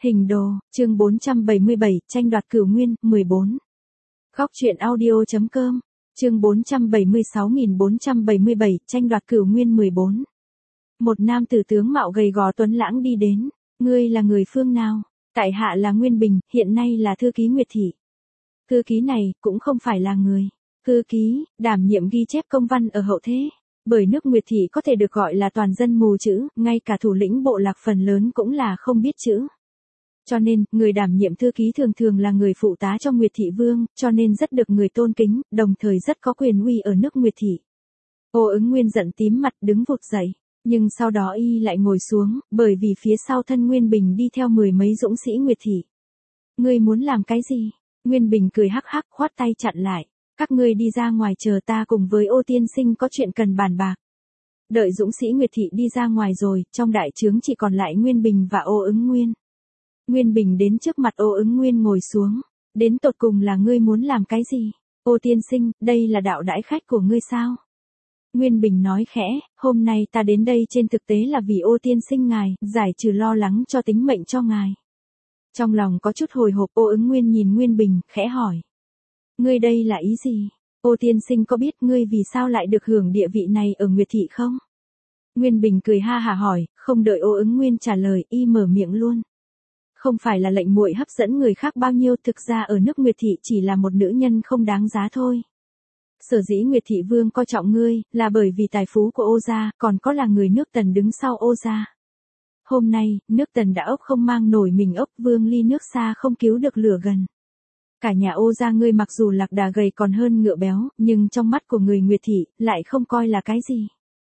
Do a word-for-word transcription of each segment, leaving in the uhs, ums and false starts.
Hình đồ, chương bốn trăm bảy mươi bảy, tranh đoạt cửu nguyên, mười bốn. Góc truyện audio.com, chương bốn trăm bảy mươi sáu nghìn bốn trăm bảy mươi bảy, tranh đoạt cửu nguyên mười bốn. Một nam tử tướng mạo gầy gò tuấn lãng đi đến, ngươi là người phương nào? Tại hạ là Nguyên Bình, hiện nay là thư ký Nguyệt Thị. Thư ký này, cũng không phải là người. Thư ký, đảm nhiệm ghi chép công văn ở hậu thế. Bởi nước Nguyệt Thị có thể được gọi là toàn dân mù chữ, ngay cả thủ lĩnh bộ lạc phần lớn cũng là không biết chữ. Cho nên, người đảm nhiệm thư ký thường thường là người phụ tá cho Nguyệt Thị Vương, cho nên rất được người tôn kính, đồng thời rất có quyền uy ở nước Nguyệt Thị. Ô Ứng Nguyên giận tím mặt đứng vụt dậy, nhưng sau đó y lại ngồi xuống, bởi vì phía sau thân Nguyên Bình đi theo mười mấy dũng sĩ Nguyệt Thị. Ngươi muốn làm cái gì? Nguyên Bình cười hắc hắc khoát tay chặn lại, các ngươi đi ra ngoài chờ ta cùng với Ô tiên sinh có chuyện cần bàn bạc. Đợi dũng sĩ Nguyệt Thị đi ra ngoài rồi, trong đại trướng chỉ còn lại Nguyên Bình và Ô Ứng Nguyên. Nguyên Bình đến trước mặt Ô Ứng Nguyên ngồi xuống, đến tột cùng là ngươi muốn làm cái gì? Ô tiên sinh, đây là đạo đãi khách của ngươi sao? Nguyên Bình nói khẽ, hôm nay ta đến đây trên thực tế là vì Ô tiên sinh ngài, giải trừ lo lắng cho tính mệnh cho ngài. Trong lòng có chút hồi hộp, Ô Ứng Nguyên nhìn Nguyên Bình, khẽ hỏi. Ngươi đây là ý gì? Ô tiên sinh có biết ngươi vì sao lại được hưởng địa vị này ở Nguyệt Thị không? Nguyên Bình cười ha hả hỏi, không đợi Ô Ứng Nguyên trả lời, y mở miệng luôn. Không phải là lệnh muội hấp dẫn người khác bao nhiêu, thực ra ở nước Nguyệt Thị chỉ là một nữ nhân không đáng giá thôi. Sở dĩ Nguyệt Thị Vương coi trọng ngươi, là bởi vì tài phú của Ô gia, còn có là người nước Tần đứng sau Ô gia. Hôm nay, nước Tần đã ốc không mang nổi mình ốc, Vương ly nước xa không cứu được lửa gần. Cả nhà Ô gia ngươi mặc dù lạc đà gầy còn hơn ngựa béo, nhưng trong mắt của người Nguyệt Thị, lại không coi là cái gì.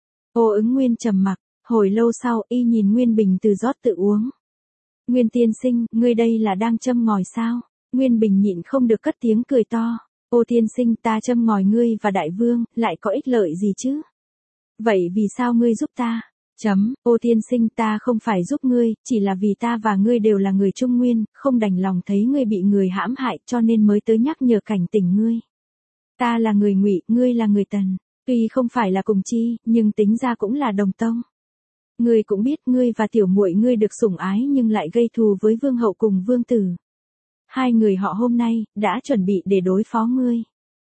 Ô Ứng Nguyên trầm mặc, hồi lâu sau, y nhìn Nguyên Bình từ rót tự uống. Nguyên tiên sinh, ngươi đây là đang châm ngòi sao? Nguyên Bình nhịn không được cất tiếng cười to. Ô tiên sinh, ta châm ngòi ngươi và đại vương, lại có ích lợi gì chứ? Vậy vì sao ngươi giúp ta? Chấm, ô tiên sinh, ta không phải giúp ngươi, chỉ là vì ta và ngươi đều là người Trung Nguyên, không đành lòng thấy ngươi bị người hãm hại, cho nên mới tới nhắc nhở cảnh tỉnh ngươi. Ta là người Ngụy, ngươi là người Tần, tuy không phải là cùng chi, nhưng tính ra cũng là đồng tông. Ngươi cũng biết ngươi và tiểu muội ngươi được sủng ái nhưng lại gây thù với vương hậu cùng vương tử. Hai người họ hôm nay, đã chuẩn bị để đối phó ngươi.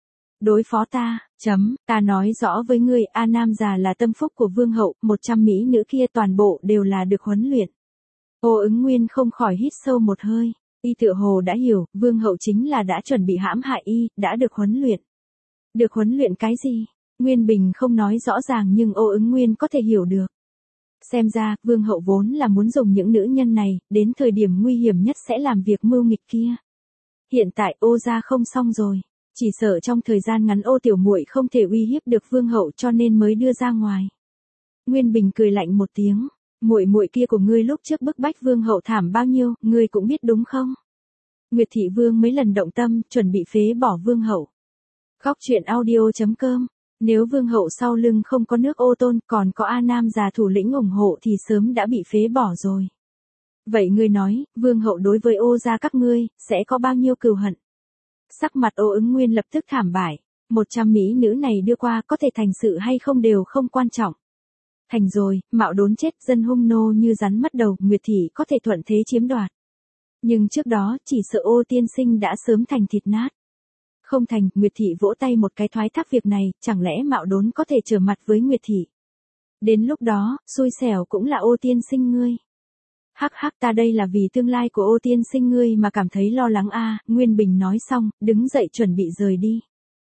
Đối phó ta, chấm, ta nói rõ với ngươi, A Nam già là tâm phúc của vương hậu, một trăm mỹ nữ kia toàn bộ đều là được huấn luyện. Ô Ứng Nguyên không khỏi hít sâu một hơi, y tựa hồ đã hiểu, vương hậu chính là đã chuẩn bị hãm hại y, đã được huấn luyện. Được huấn luyện cái gì? Nguyên Bình không nói rõ ràng nhưng Ô Ứng Nguyên có thể hiểu được. Xem ra, vương hậu vốn là muốn dùng những nữ nhân này, đến thời điểm nguy hiểm nhất sẽ làm việc mưu nghịch kia. Hiện tại Ô gia không xong rồi, chỉ sợ trong thời gian ngắn Ô tiểu muội không thể uy hiếp được vương hậu cho nên mới đưa ra ngoài. Nguyên Bình cười lạnh một tiếng, muội muội kia của ngươi lúc trước bức bách vương hậu thảm bao nhiêu, ngươi cũng biết đúng không? Nguyệt Thị Vương mấy lần động tâm, chuẩn bị phế bỏ vương hậu. Góc truyện audio.com. Nếu vương hậu sau lưng không có nước Ô tôn, còn có A Nam già thủ lĩnh ủng hộ thì sớm đã bị phế bỏ rồi. Vậy ngươi nói, vương hậu đối với Ô gia các ngươi, sẽ có bao nhiêu cừu hận? Sắc mặt Ô Ứng Nguyên lập tức thảm bại, một trăm mỹ nữ này đưa qua có thể thành sự hay không đều không quan trọng. Thành rồi, mạo đốn chết, dân hung nô như rắn mất đầu, Nguyệt Thị có thể thuận thế chiếm đoạt. Nhưng trước đó, chỉ sợ Ô tiên sinh đã sớm thành thịt nát. Không thành, Nguyệt Thị vỗ tay một cái thoái thác việc này, chẳng lẽ mạo đốn có thể trở mặt với Nguyệt Thị. Đến lúc đó, xui xẻo cũng là Ô tiên sinh ngươi. Hắc hắc, ta đây là vì tương lai của Ô tiên sinh ngươi mà cảm thấy lo lắng a. À, Nguyên Bình nói xong, đứng dậy chuẩn bị rời đi.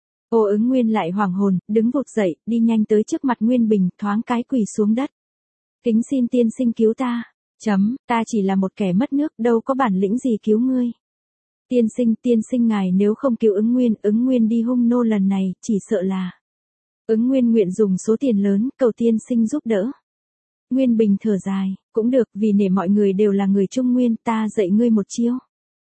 Ô Ứng Nguyên lại hoảng hồn, đứng vụt dậy, đi nhanh tới trước mặt Nguyên Bình, thoáng cái quỳ xuống đất. Kính xin tiên sinh cứu ta. Chấm, ta chỉ là một kẻ mất nước, đâu có bản lĩnh gì cứu ngươi. Tiên sinh, tiên sinh ngài nếu không cứu Ứng Nguyên, Ứng Nguyên đi hung nô lần này, chỉ sợ là. Ứng Nguyên nguyện dùng số tiền lớn, cầu tiên sinh giúp đỡ. Nguyên Bình thở dài, cũng được, vì nể mọi người đều là người Trung Nguyên, ta dạy ngươi một chiêu.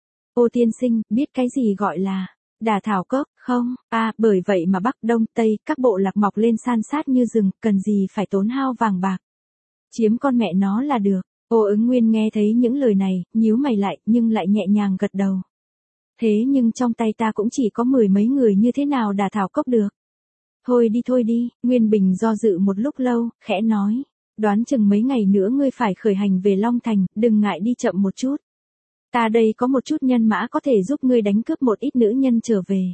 Ô tiên sinh, biết cái gì gọi là đả thảo cốc, không? À, bởi vậy mà Bắc Đông Tây, các bộ lạc mọc lên san sát như rừng, cần gì phải tốn hao vàng bạc. Chiếm con mẹ nó là được. Ô Ứng Nguyên nghe thấy những lời này, nhíu mày lại, nhưng lại nhẹ nhàng gật đầu. Thế nhưng trong tay ta cũng chỉ có mười mấy người, như thế nào đả thảo cốc được? Thôi đi thôi đi, Nguyên Bình do dự một lúc lâu, khẽ nói. Đoán chừng mấy ngày nữa ngươi phải khởi hành về Long Thành, đừng ngại đi chậm một chút. Ta đây có một chút nhân mã có thể giúp ngươi đánh cướp một ít nữ nhân trở về.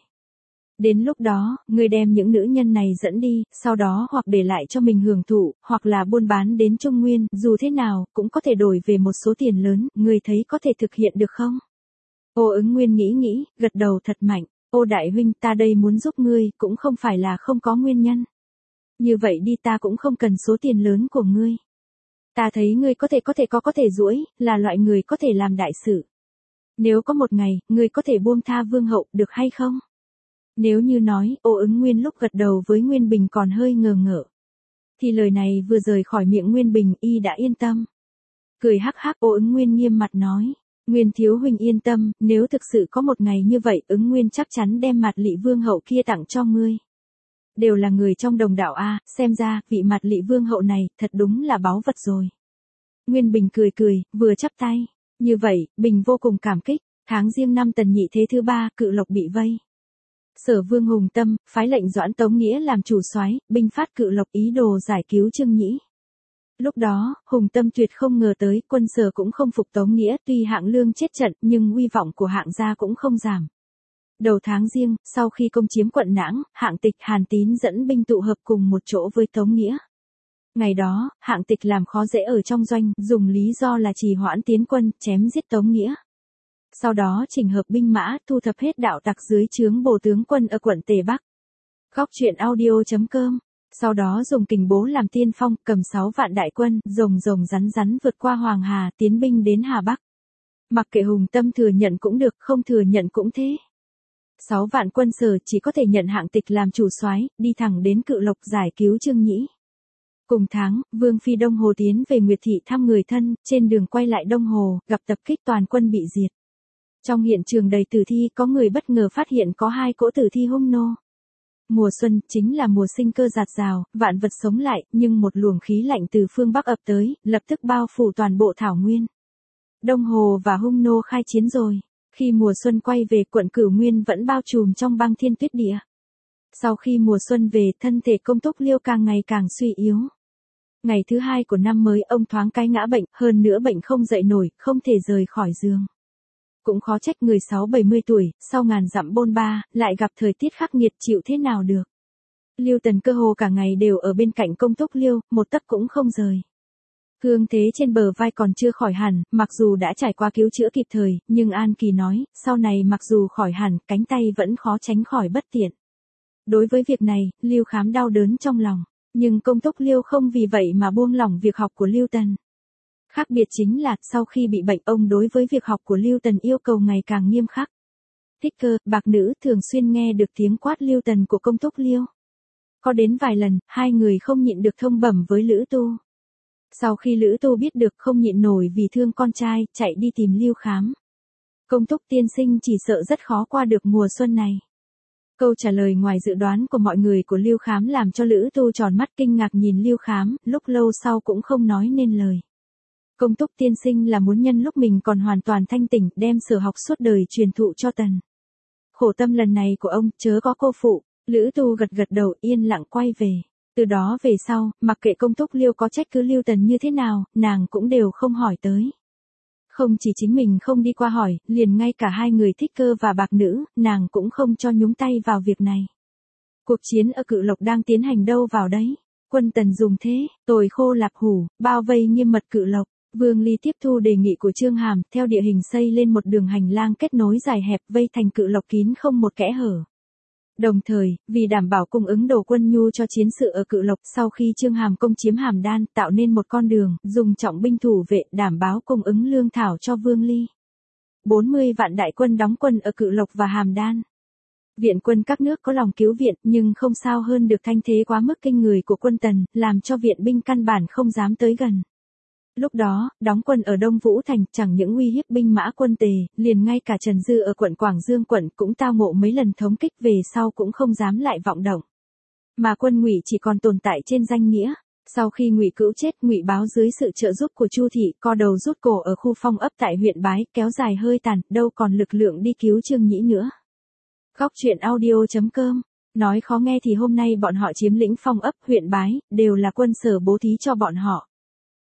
Đến lúc đó, ngươi đem những nữ nhân này dẫn đi, sau đó hoặc để lại cho mình hưởng thụ, hoặc là buôn bán đến Trung Nguyên, dù thế nào, cũng có thể đổi về một số tiền lớn, ngươi thấy có thể thực hiện được không? Ô Ứng Nguyên nghĩ nghĩ, gật đầu thật mạnh. Ô đại huynh, ta đây muốn giúp ngươi, cũng không phải là không có nguyên nhân. Như vậy đi, ta cũng không cần số tiền lớn của ngươi. Ta thấy ngươi có thể có thể có có thể duỗi, là loại người có thể làm đại sự. Nếu có một ngày, ngươi có thể buông tha vương hậu, được hay không? Nếu như nói, Ô Ứng Nguyên lúc gật đầu với Nguyên Bình còn hơi ngờ ngợ. Thì lời này vừa rời khỏi miệng Nguyên Bình, y đã yên tâm. Cười hắc hắc, Ô Ứng Nguyên nghiêm mặt nói. Nguyên thiếu huynh yên tâm, nếu thực sự có một ngày như vậy, Ứng Nguyên chắc chắn đem Mạt Lị vương hậu kia tặng cho ngươi. Đều là người trong đồng đạo a, xem ra, vị Mạt Lị vương hậu này, thật đúng là báu vật rồi. Nguyên Bình cười cười, vừa chắp tay. Như vậy, Bình vô cùng cảm kích. Tháng Giêng năm Tần Nhị Thế thứ ba, Cự Lộc bị vây. Sở Vương Hùng Tâm, phái lệnh Doãn Tống Nghĩa làm chủ soái, binh phát Cự Lộc ý đồ giải cứu Trương Nhĩ. Lúc đó, Hùng Tâm tuyệt không ngờ tới, quân Sở cũng không phục Tống Nghĩa, tuy Hạng Lương chết trận, nhưng uy vọng của Hạng gia cũng không giảm. Đầu tháng Giêng, sau khi công chiếm quận Nãng, Hạng Tịch, Hàn Tín dẫn binh tụ hợp cùng một chỗ với Tống Nghĩa. Ngày đó, Hạng Tịch làm khó dễ ở trong doanh, dùng lý do là trì hoãn tiến quân, chém giết Tống Nghĩa. Sau đó chỉnh hợp binh mã, thu thập hết đạo tặc dưới trướng Bổ tướng quân ở quận Tề Bắc. Góc truyện audio chấm com. Sau đó dùng kình bố làm tiên phong, cầm sáu vạn đại quân, rồng rồng rắn rắn vượt qua Hoàng Hà, tiến binh đến Hà Bắc. Mặc kệ Hùng Tâm thừa nhận cũng được, không thừa nhận cũng thế. Sáu vạn quân Sở chỉ có thể nhận Hạng Tịch làm chủ soái, đi thẳng đến Cự Lộc giải cứu Trương Nhĩ. Cùng tháng, Vương Phi Đông Hồ tiến về Nguyệt Thị thăm người thân, trên đường quay lại Đông Hồ, gặp tập kích toàn quân bị diệt. Trong hiện trường đầy tử thi, có người bất ngờ phát hiện có hai cỗ tử thi hung nô. Mùa xuân, chính là mùa sinh cơ dạt dào, vạn vật sống lại, nhưng một luồng khí lạnh từ phương Bắc ập tới, lập tức bao phủ toàn bộ thảo nguyên. Đông Hồ và hung nô khai chiến rồi. Khi mùa xuân quay về, quận Cửu Nguyên vẫn bao trùm trong băng thiên tuyết địa. Sau khi mùa xuân về, thân thể Công Túc Liêu càng ngày càng suy yếu. Ngày thứ hai của năm mới, ông thoáng cái ngã bệnh, hơn nữa bệnh không dậy nổi, không thể rời khỏi giường. Cũng khó trách người sáu bảy mươi tuổi, sau ngàn dặm bôn ba, lại gặp thời tiết khắc nghiệt, chịu thế nào được. Lưu Tần cơ hồ cả ngày đều ở bên cạnh Công Túc Liêu, một tấc cũng không rời. Thương thế trên bờ vai còn chưa khỏi hẳn, mặc dù đã trải qua cứu chữa kịp thời, nhưng An Kỳ nói, sau này mặc dù khỏi hẳn, cánh tay vẫn khó tránh khỏi bất tiện. Đối với việc này, Lưu Khám đau đớn trong lòng, nhưng Công Túc Liêu không vì vậy mà buông lỏng việc học của Lưu Tần. Khác biệt chính là, sau khi bị bệnh, ông đối với việc học của Lưu Tần yêu cầu ngày càng nghiêm khắc. Thích Cơ, Bạc Nữ thường xuyên nghe được tiếng quát Lưu Tần của Công Túc Liêu. Có đến vài lần, hai người không nhịn được thông bẩm với Lữ Tu. Sau khi Lữ Tu biết được không nhịn nổi vì thương con trai, chạy đi tìm Lưu Khám. Công Túc tiên sinh chỉ sợ rất khó qua được mùa xuân này. Câu trả lời ngoài dự đoán của mọi người của Lưu Khám làm cho Lữ Tu tròn mắt kinh ngạc nhìn Lưu Khám, lúc lâu sau cũng không nói nên lời. Công Túc tiên sinh là muốn nhân lúc mình còn hoàn toàn thanh tỉnh, đem sở học suốt đời truyền thụ cho Tần. Khổ tâm lần này của ông, chớ có cô phụ. Lữ Tu gật gật đầu, yên lặng quay về. Từ đó về sau, mặc kệ Công Túc Liêu có trách cứ Lưu Tần như thế nào, nàng cũng đều không hỏi tới. Không chỉ chính mình không đi qua hỏi, liền ngay cả hai người Thích Cơ và Bạc Nữ, nàng cũng không cho nhúng tay vào việc này. Cuộc chiến ở Cự Lộc đang tiến hành đâu vào đấy. Quân Tần dùng thế, tồi khô lạp hủ, bao vây nghiêm mật Cự Lộc. Vương Ly tiếp thu đề nghị của Chương Hàm, theo địa hình xây lên một đường hành lang kết nối dài hẹp, vây thành Cự Lộc kín không một kẽ hở. Đồng thời, vì đảm bảo cung ứng đồ quân nhu cho chiến sự ở Cự Lộc, sau khi Chương Hàm công chiếm Hàm Đan, tạo nên một con đường, dùng trọng binh thủ vệ, đảm bảo cung ứng lương thảo cho Vương Ly. bốn mươi vạn đại quân đóng quân ở Cự Lộc và Hàm Đan. Viện quân các nước có lòng cứu viện, nhưng không sao hơn được thanh thế quá mức kinh người của quân Tần, làm cho viện binh căn bản không dám tới gần. Lúc đó, đóng quân ở Đông Vũ Thành, chẳng những uy hiếp binh mã quân Tề, liền ngay cả Trần Dư ở quận Quảng Dương quận cũng tao ngộ mấy lần thống kích, về sau cũng không dám lại vọng động. Mà quân Ngụy chỉ còn tồn tại trên danh nghĩa. Sau khi Ngụy Cữu chết, Ngụy Báo dưới sự trợ giúp của Chu thị, co đầu rút cổ ở khu Phong ấp tại huyện Bái, kéo dài hơi tàn, đâu còn lực lượng đi cứu Trương Nhĩ nữa. Góc truyện audio chấm com. Nói khó nghe thì hôm nay bọn họ chiếm lĩnh Phong ấp, huyện Bái, đều là quân Sở bố thí cho bọn họ.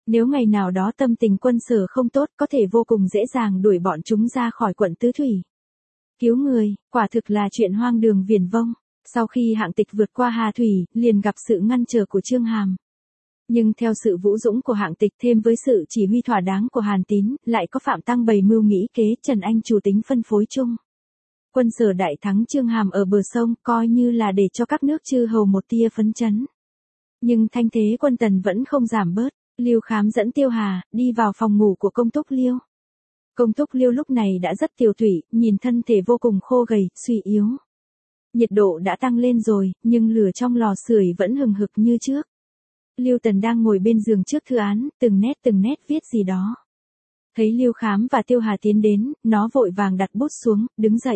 Nếu ngày nào đó tâm tình Quân Sở không tốt, có thể vô cùng dễ dàng đuổi bọn chúng ra khỏi quận Tứ Thủy. Cứu người, quả thực là chuyện hoang đường viển vông. Sau khi Hạng Tịch vượt qua Hà Thủy, liền gặp sự ngăn trở của Chương Hàm. Nhưng theo sự vũ dũng của Hạng Tịch thêm với sự chỉ huy thỏa đáng của Hàn Tín, lại có Phạm Tăng bày mưu nghĩ kế, Trần Anh chủ tính phân phối chung. Quân Sở đại thắng Chương Hàm ở bờ sông, coi như là để cho các nước chư hầu một tia phấn chấn. Nhưng thanh thế Quân Tần vẫn không giảm bớt. Lưu Khám dẫn Tiêu Hà đi vào phòng ngủ của Công Túc Liêu. Công Túc Liêu lúc này đã rất tiều tụy, nhìn thân thể vô cùng khô gầy, suy yếu. Nhiệt độ đã tăng lên rồi, nhưng lửa trong lò sưởi vẫn hừng hực như trước. Lưu Tần đang ngồi bên giường trước thư án, từng nét từng nét viết gì đó. Thấy Lưu Khám và Tiêu Hà tiến đến, nó vội vàng đặt bút xuống, đứng dậy.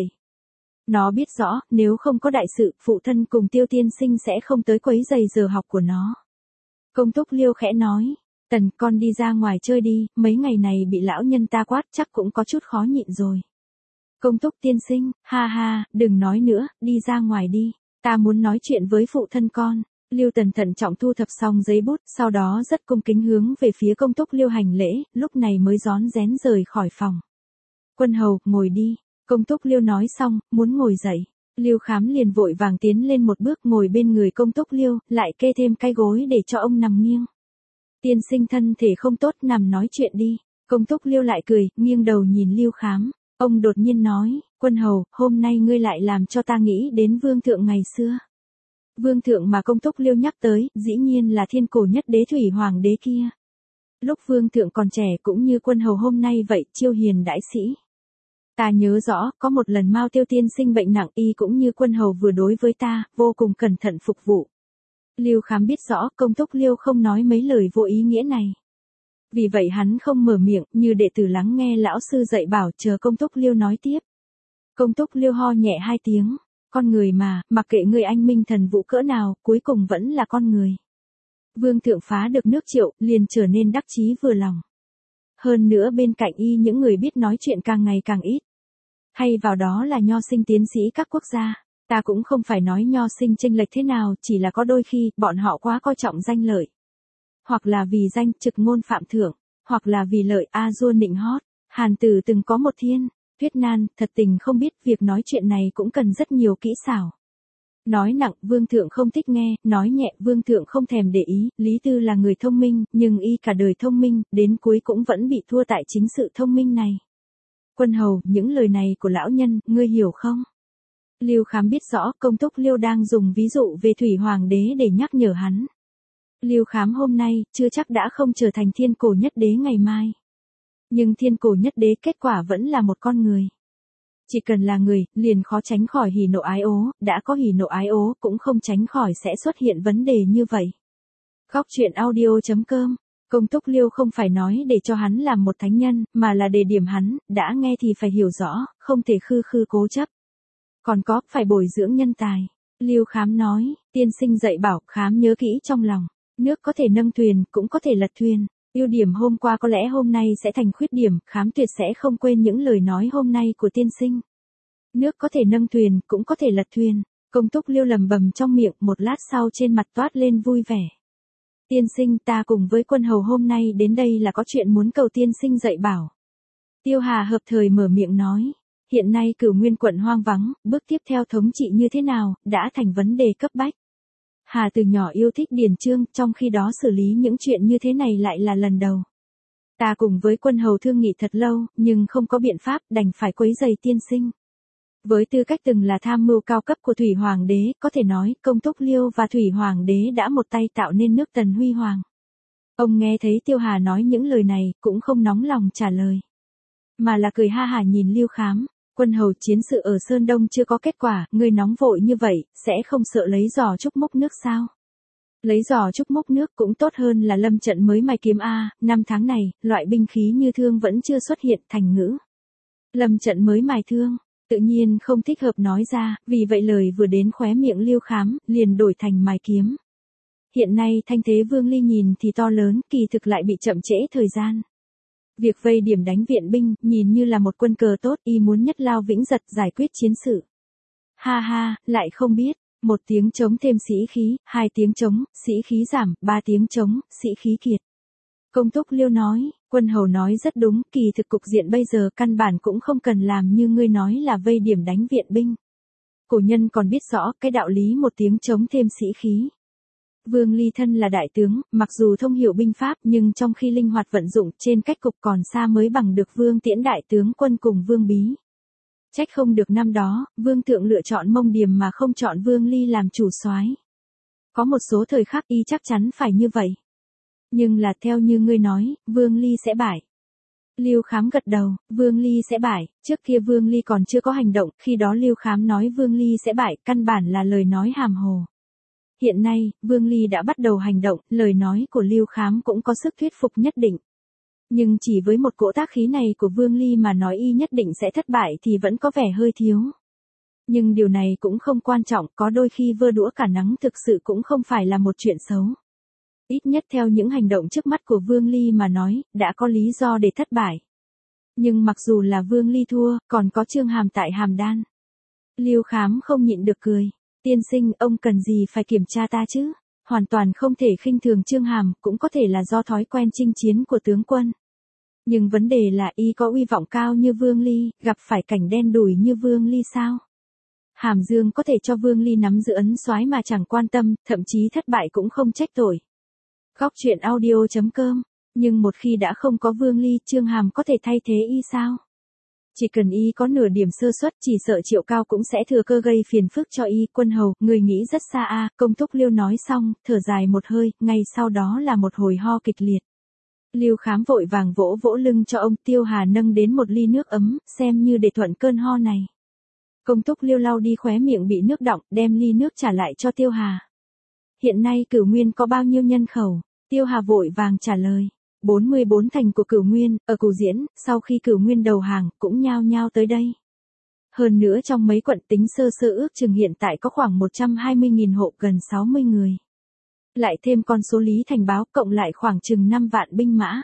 Nó biết rõ, nếu không có đại sự, phụ thân cùng Tiêu tiên sinh sẽ không tới quấy rầy giờ học của nó. Công Túc Liêu khẽ nói, Tần, con đi ra ngoài chơi đi, mấy ngày này bị lão nhân ta quát chắc cũng có chút khó nhịn rồi. Công Túc tiên sinh, ha ha, đừng nói nữa, đi ra ngoài đi, ta muốn nói chuyện với phụ thân con. Lưu Tần thận trọng thu thập xong giấy bút, sau đó rất cung kính hướng về phía Công Túc Liêu hành lễ, lúc này mới rón rén rời khỏi phòng. Quân hầu, ngồi đi. Công Túc Liêu nói xong, muốn ngồi dậy. Lưu Khám liền vội vàng tiến lên một bước ngồi bên người Công Túc Liêu, lại kê thêm cái gối để cho ông nằm nghiêng. Tiên sinh thân thể không tốt, nằm nói chuyện đi. Công Túc Liêu lại cười, nghiêng đầu nhìn Lưu Khám. Ông đột nhiên nói, quân hầu, hôm nay ngươi lại làm cho ta nghĩ đến vương thượng ngày xưa. Vương thượng mà Công Túc Liêu nhắc tới, dĩ nhiên là thiên cổ nhất đế Thủy Hoàng đế kia. Lúc vương thượng còn trẻ cũng như quân hầu hôm nay vậy, chiêu hiền đãi sĩ. Ta nhớ rõ, có một lần Mao Tiêu tiên sinh bệnh nặng, y cũng như quân hầu vừa đối với ta, vô cùng cẩn thận phục vụ. Lưu Khám biết rõ, Công Túc Liêu không nói mấy lời vô ý nghĩa này. Vì vậy hắn không mở miệng, như đệ tử lắng nghe lão sư dạy bảo, chờ Công Túc Liêu nói tiếp. Công Túc Liêu ho nhẹ hai tiếng, con người mà, mặc kệ người anh minh thần vũ cỡ nào, cuối cùng vẫn là con người. Vương thượng phá được nước Triệu, liền trở nên đắc chí vừa lòng. Hơn nữa bên cạnh y những người biết nói chuyện càng ngày càng ít. Hay vào đó là nho sinh tiến sĩ các quốc gia. Ta cũng không phải nói nho sinh chênh lệch thế nào, chỉ là có đôi khi, bọn họ quá coi trọng danh lợi. Hoặc là vì danh, trực ngôn phạm thưởng, hoặc là vì lợi, a dua nịnh hót. Hàn Tử từng có một thiên, Tuyết Nan, thật tình không biết, việc nói chuyện này cũng cần rất nhiều kỹ xảo. Nói nặng, vương thượng không thích nghe, nói nhẹ, vương thượng không thèm để ý, Lý Tư là người thông minh, nhưng y cả đời thông minh, đến cuối cũng vẫn bị thua tại chính sự thông minh này. Quân hầu, những lời này của lão nhân, ngươi hiểu không? Lưu Khám biết rõ, Công Túc Liêu đang dùng ví dụ về Thủy Hoàng đế để nhắc nhở hắn. Lưu Khám hôm nay, chưa chắc đã không trở thành thiên cổ nhất đế ngày mai. Nhưng thiên cổ nhất đế kết quả vẫn là một con người. Chỉ cần là người, liền khó tránh khỏi hỉ nộ ái ố, đã có hỉ nộ ái ố, cũng không tránh khỏi sẽ xuất hiện vấn đề như vậy. Góc truyện audio chấm com. Công Túc Liêu không phải nói để cho hắn làm một thánh nhân, mà là để điểm hắn, đã nghe thì phải hiểu rõ, không thể khư khư cố chấp. Còn có, phải bồi dưỡng nhân tài. Lưu Khám nói, tiên sinh dạy bảo, Khám nhớ kỹ trong lòng. Nước có thể nâng thuyền, cũng có thể lật thuyền. Ưu điểm hôm qua có lẽ hôm nay sẽ thành khuyết điểm, Khám tuyệt sẽ không quên những lời nói hôm nay của tiên sinh. Nước có thể nâng thuyền, cũng có thể lật thuyền. Công Túc Liêu lầm bầm trong miệng, một lát sau trên mặt toát lên vui vẻ. Tiên sinh, ta cùng với quân hầu hôm nay đến đây là có chuyện muốn cầu tiên sinh dạy bảo. Tiêu Hà hợp thời mở miệng nói. Hiện nay Cửu Nguyên quận hoang vắng, bước tiếp theo thống trị như thế nào, đã thành vấn đề cấp bách. Hà từ nhỏ yêu thích điền chương, trong khi đó xử lý những chuyện như thế này lại là lần đầu. Ta cùng với quân hầu thương nghị thật lâu, nhưng không có biện pháp, đành phải quấy giày tiên sinh. Với tư cách từng là tham mưu cao cấp của Thủy Hoàng đế, có thể nói, Công Túc Liêu và Thủy Hoàng đế đã một tay tạo nên nước Tần huy hoàng. Ông nghe thấy Tiêu Hà nói những lời này, cũng không nóng lòng trả lời. Mà là cười ha hả nhìn Lưu Khám. Quân hầu, chiến sự ở Sơn Đông chưa có kết quả, ngươi nóng vội như vậy, sẽ không sợ lấy giò trúc múc nước sao? Lấy giò trúc múc nước cũng tốt hơn là lâm trận mới mài kiếm a, năm tháng này, loại binh khí như thương vẫn chưa xuất hiện, thành ngữ. Lâm trận mới mài thương, tự nhiên không thích hợp nói ra, vì vậy lời vừa đến khóe miệng Lưu Khám, liền đổi thành mài kiếm. Hiện nay thanh thế Vương Ly nhìn thì to lớn, kỳ thực lại bị chậm trễ thời gian. Việc vây điểm đánh viện binh, nhìn như là một quân cờ tốt, y muốn nhất lao vĩnh giật giải quyết chiến sự. Ha ha, lại không biết, một tiếng trống thêm sĩ khí, hai tiếng trống, sĩ khí giảm, ba tiếng trống, sĩ khí kiệt. Công Túc Liêu nói, Quân hầu nói rất đúng, kỳ thực cục diện bây giờ căn bản cũng không cần làm như ngươi nói là vây điểm đánh viện binh. Cổ nhân còn biết rõ cái đạo lý một tiếng chống thêm sĩ khí. Vương Ly thân là đại tướng, mặc dù thông hiểu binh pháp nhưng trong khi linh hoạt vận dụng trên cách cục còn xa mới bằng được Vương Tiễn đại tướng quân cùng Vương Bí. Trách không được năm đó, Vương Thượng lựa chọn Mông Điềm mà không chọn Vương Ly làm chủ soái. Có một số thời khắc y chắc chắn phải như vậy. Nhưng là theo như ngươi nói, Vương Ly sẽ bại. Lưu Khám gật đầu, Vương Ly sẽ bại, trước kia Vương Ly còn chưa có hành động, khi đó Lưu Khám nói Vương Ly sẽ bại, căn bản là lời nói hàm hồ. Hiện nay, Vương Ly đã bắt đầu hành động, lời nói của Lưu Khám cũng có sức thuyết phục nhất định. Nhưng chỉ với một cỗ tác khí này của Vương Ly mà nói y nhất định sẽ thất bại thì vẫn có vẻ hơi thiếu. Nhưng điều này cũng không quan trọng, có đôi khi vơ đũa cả nắng thực sự cũng không phải là một chuyện xấu. Ít nhất theo những hành động trước mắt của Vương Ly mà nói, đã có lý do để thất bại. Nhưng mặc dù là Vương Ly thua, còn có Chương Hàm tại Hàm Đan. Lưu Khám không nhịn được cười. Tiên sinh, ông cần gì phải kiểm tra ta chứ? Hoàn toàn không thể khinh thường Chương Hàm, cũng có thể là do thói quen chinh chiến của tướng quân. Nhưng vấn đề là y có uy vọng cao như Vương Ly, gặp phải cảnh đen đủi như Vương Ly sao? Hàm Dương có thể cho Vương Ly nắm giữ ấn soái mà chẳng quan tâm, thậm chí thất bại cũng không trách tội. Góc truyện audio chấm com. Nhưng một khi đã không có Vương Ly, Chương Hàm có thể thay thế y sao? Chỉ cần y có nửa điểm sơ suất, chỉ sợ Triệu Cao cũng sẽ thừa cơ gây phiền phức cho y. Quân hầu, người nghĩ rất xa a. À, Công Túc Liêu nói xong, thở dài một hơi, ngay sau đó là một hồi ho kịch liệt. Lưu Khám vội vàng vỗ vỗ lưng cho ông. Tiêu Hà nâng đến một ly nước ấm, xem như để thuận cơn ho này. Công Túc Liêu lau đi khóe miệng bị nước đọng, đem ly nước trả lại cho Tiêu Hà. Hiện nay Cửu Nguyên có bao nhiêu nhân khẩu? Tiêu Hà vội vàng trả lời. bốn mươi bốn thành của Cửu Nguyên, ở Cửu Diễn, sau khi Cửu Nguyên đầu hàng, cũng nhao nhao tới đây. Hơn nữa trong mấy quận tính sơ sơ ước chừng hiện tại có khoảng một trăm hai mươi nghìn hộ, gần sáu mươi người. Lại thêm con số Lý Thành báo, cộng lại khoảng chừng năm vạn binh mã.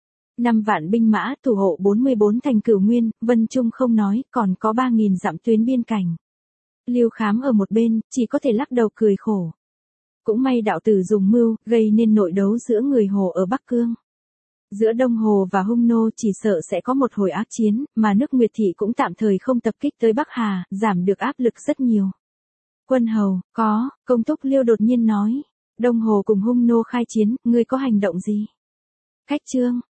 năm vạn binh mã thủ hộ bốn mươi bốn thành Cửu Nguyên, Vân Trung không nói, còn có ba nghìn dặm tuyến biên cảnh. Lưu Khám ở một bên, chỉ có thể lắc đầu cười khổ. Cũng may đạo tử dùng mưu, gây nên nội đấu giữa người Hồ ở Bắc Cương. Giữa Đông Hồ và Hung Nô chỉ sợ sẽ có một hồi ác chiến, mà nước Nguyệt Thị cũng tạm thời không tập kích tới Bắc Hà, giảm được áp lực rất nhiều. Quân hầu, có, Công Túc Liêu đột nhiên nói. Đông Hồ cùng Hung Nô khai chiến, ngươi có hành động gì? Cách Trương,